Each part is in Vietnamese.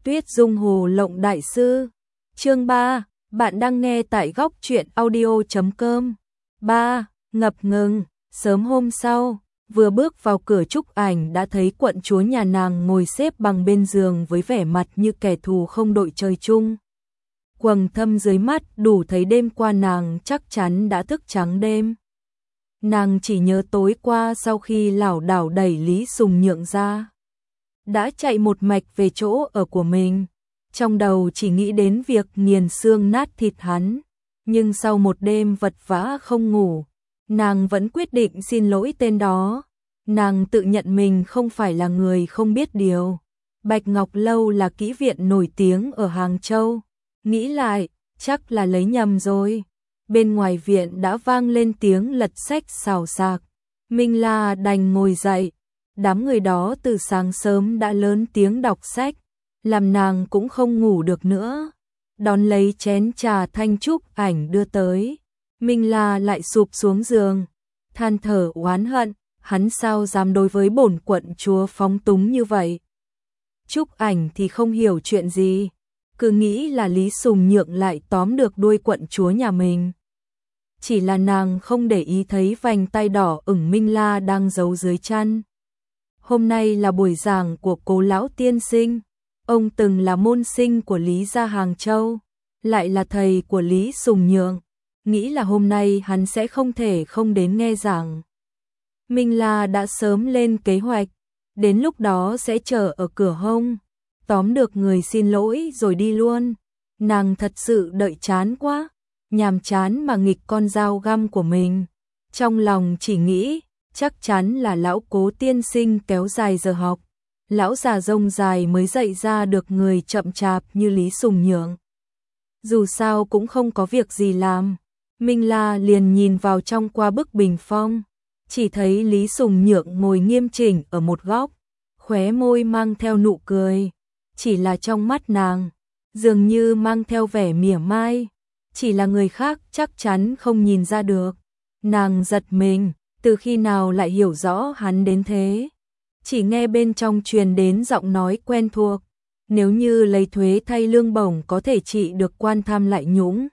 Tuyết Dung Hồ Lộng Đại Sư. Chương 3, bạn đang nghe tại góc truyện audio.com. 3. Ngập ngừng. Sớm hôm sau, vừa bước vào cửa Trúc Ảnh đã thấy quận chúa nhà nàng ngồi xếp bằng bên giường với vẻ mặt như kẻ thù không đội trời chung. Quầng thâm dưới mắt đủ thấy đêm qua nàng chắc chắn đã thức trắng đêm. Nàng chỉ nhớ tối qua sau khi lảo đảo đẩy Lý Sùng Nhượng ra, đã chạy một mạch về chỗ ở của mình, trong đầu chỉ nghĩ đến việc nghiền xương nát thịt hắn. Nhưng sau một đêm vật vã không ngủ, nàng vẫn quyết định xin lỗi tên đó. Nàng tự nhận mình không phải là người không biết điều. Bạch Ngọc Lâu là kỹ viện nổi tiếng ở Hàng Châu. Nghĩ lại, chắc là lấy nhầm rồi. Bên ngoài viện đã vang lên tiếng lật sách xào xạc. Minh La đành ngồi dậy. Đám người đó từ sáng sớm đã lớn tiếng đọc sách, làm nàng cũng không ngủ được nữa. Đón lấy chén trà thanh Trúc Ảnh đưa tới, Minh La lại sụp xuống giường, than thở oán hận, hắn sao dám đối với bổn quận chúa phóng túng như vậy. Trúc Ảnh thì không hiểu chuyện gì, cứ nghĩ là Lý Sùng Nhượng lại tóm được đuôi quận chúa nhà mình. Chỉ là nàng không để ý thấy vành tay đỏ ửng Minh La đang giấu dưới chăn. Hôm nay là buổi giảng của Cố lão tiên sinh. Ông từng là môn sinh của Lý gia Hàng Châu, lại là thầy của Lý Sùng Nhượng, nghĩ là hôm nay hắn sẽ không thể không đến nghe giảng. Minh La đã sớm lên kế hoạch, đến lúc đó sẽ chờ ở cửa hông, tóm được người xin lỗi rồi đi luôn. Nàng thật sự đợi chán quá, nhàm chán mà nghịch con dao găm của mình. Trong lòng chỉ nghĩ, chắc chắn là lão Cố tiên sinh kéo dài giờ học. Lão già rông dài mới dạy ra được người chậm chạp như Lý Sùng Nhượng. Dù sao cũng không có việc gì làm, Minh La liền nhìn vào trong qua bức bình phong, chỉ thấy Lý Sùng Nhượng ngồi nghiêm chỉnh ở một góc, khóe môi mang theo nụ cười, chỉ là trong mắt nàng, dường như mang theo vẻ mỉa mai, chỉ là người khác chắc chắn không nhìn ra được. Nàng giật mình, từ khi nào lại hiểu rõ hắn đến thế. Chỉ nghe bên trong truyền đến giọng nói quen thuộc, nếu như lấy thuế thay lương bổng có thể trị được quan tham lại nhũng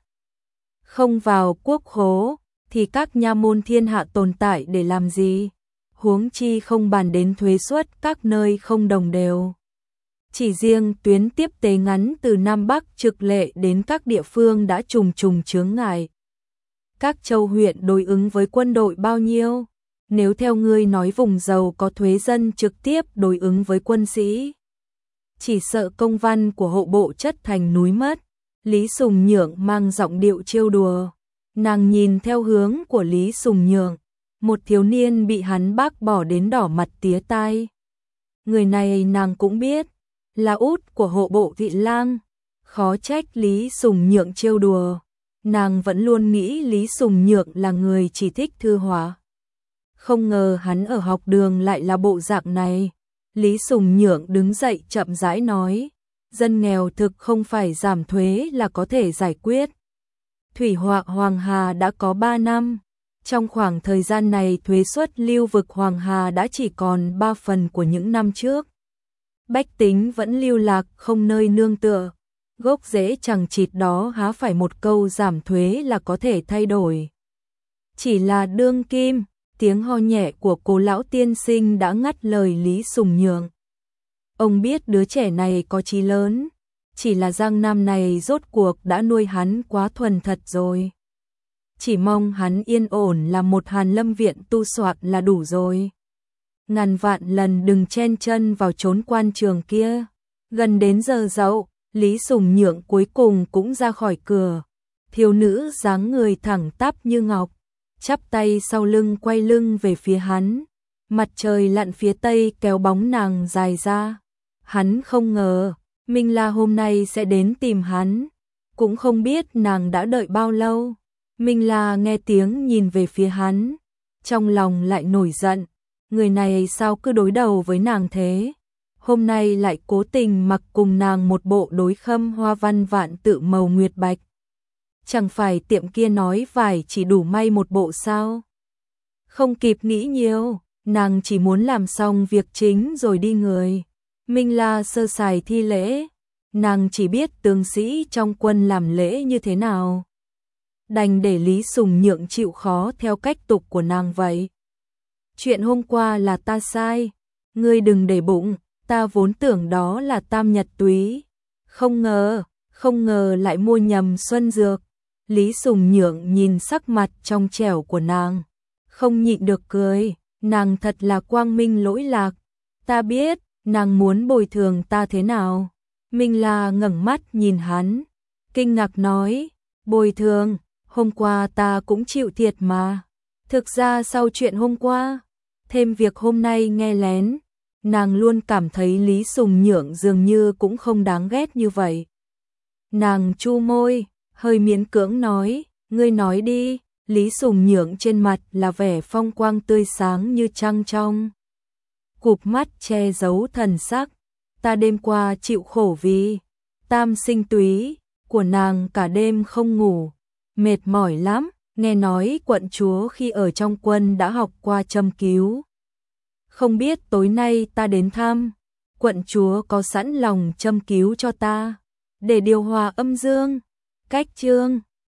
không vào quốc khố, thì các nha môn thiên hạ tồn tại để làm gì, huống chi không bàn đến thuế suất các nơi không đồng đều. Chỉ riêng tuyến tiếp tế ngắn từ Nam Bắc trực lệ đến các địa phương đã trùng trùng chướng ngại. Các châu huyện đối ứng với quân đội bao nhiêu? Nếu theo ngươi nói vùng giàu có thuế dân trực tiếp đối ứng với quân sĩ, chỉ sợ công văn của hộ bộ chất thành núi mất. Lý Sùng Nhượng mang giọng điệu trêu đùa. Nàng nhìn theo hướng của Lý Sùng Nhượng, một thiếu niên bị hắn bác bỏ đến đỏ mặt tía tai. Người này nàng cũng biết, là út của hộ bộ Thị Lang. Khó trách Lý Sùng Nhượng trêu đùa. Nàng vẫn luôn nghĩ Lý Sùng Nhượng là người chỉ thích thư hóa. Không ngờ hắn ở học đường lại là bộ dạng này. Lý Sùng Nhượng đứng dậy chậm rãi nói, dân nghèo thực không phải giảm thuế là có thể giải quyết. Thủy họa Hoàng Hà đã có 3 năm. Trong khoảng thời gian này thuế suất lưu vực Hoàng Hà đã chỉ còn 3 phần của những năm trước. Bách tính vẫn lưu lạc không nơi nương tựa. Gốc rễ chẳng chịt đó há phải một câu giảm thuế là có thể thay đổi. Chỉ là đương kim. Tiếng ho nhẹ của Cố lão tiên sinh đã ngắt lời Lý Sùng Nhượng. Ông biết đứa trẻ này có chí lớn, chỉ là Giang Nam này rốt cuộc đã nuôi hắn quá thuần thật rồi. Chỉ mong hắn yên ổn làm một Hàn Lâm viện tu soạn là đủ rồi. Ngàn vạn lần đừng chen chân vào chốn quan trường kia. Gần đến giờ dậu, Lý Sùng Nhượng cuối cùng cũng ra khỏi cửa. Thiếu nữ dáng người thẳng tắp như ngọc, chắp tay sau lưng quay lưng về phía hắn. Mặt trời lặn phía tây kéo bóng nàng dài ra. Hắn không ngờ Minh La hôm nay sẽ đến tìm hắn, cũng không biết nàng đã đợi bao lâu. Minh La nghe tiếng nhìn về phía hắn, trong lòng lại nổi giận. Người này sao cứ đối đầu với nàng thế? Hôm nay lại cố tình mặc cùng nàng một bộ đối khâm hoa văn vạn tự màu nguyệt bạch. Chẳng phải tiệm kia nói vải chỉ đủ may một bộ sao? Không kịp nghĩ nhiều, nàng chỉ muốn làm xong việc chính rồi đi người. Minh La sơ sài thi lễ, nàng chỉ biết tướng sĩ trong quân làm lễ như thế nào. Đành để Lý Sùng Nhượng chịu khó theo cách tục của nàng vậy. Chuyện hôm qua là ta sai, ngươi đừng để bụng, ta vốn tưởng đó là tam nhật túy. Không ngờ lại mua nhầm xuân dược. Lý Sùng Nhượng nhìn sắc mặt trong trẻo của nàng, không nhịn được cười, nàng thật là quang minh lỗi lạc. Ta biết, nàng muốn bồi thường ta thế nào. Minh La ngẩng mắt nhìn hắn, kinh ngạc nói, bồi thường, hôm qua ta cũng chịu thiệt mà. Thực ra sau chuyện hôm qua, thêm việc hôm nay nghe lén, nàng luôn cảm thấy Lý Sùng Nhượng dường như cũng không đáng ghét như vậy. Nàng chu môi, hơi miễn cưỡng nói, ngươi nói đi. Lý Sùng Nhượng trên mặt là vẻ phong quang tươi sáng như trăng trong. Cụp mắt che giấu thần sắc, ta đêm qua chịu khổ vì tam sinh túy của nàng, cả đêm không ngủ, mệt mỏi lắm. Nghe nói quận chúa khi ở trong quân đã học qua châm cứu. Không biết tối nay ta đến thăm, quận chúa có sẵn lòng châm cứu cho ta, để điều hòa âm dương. Cách chương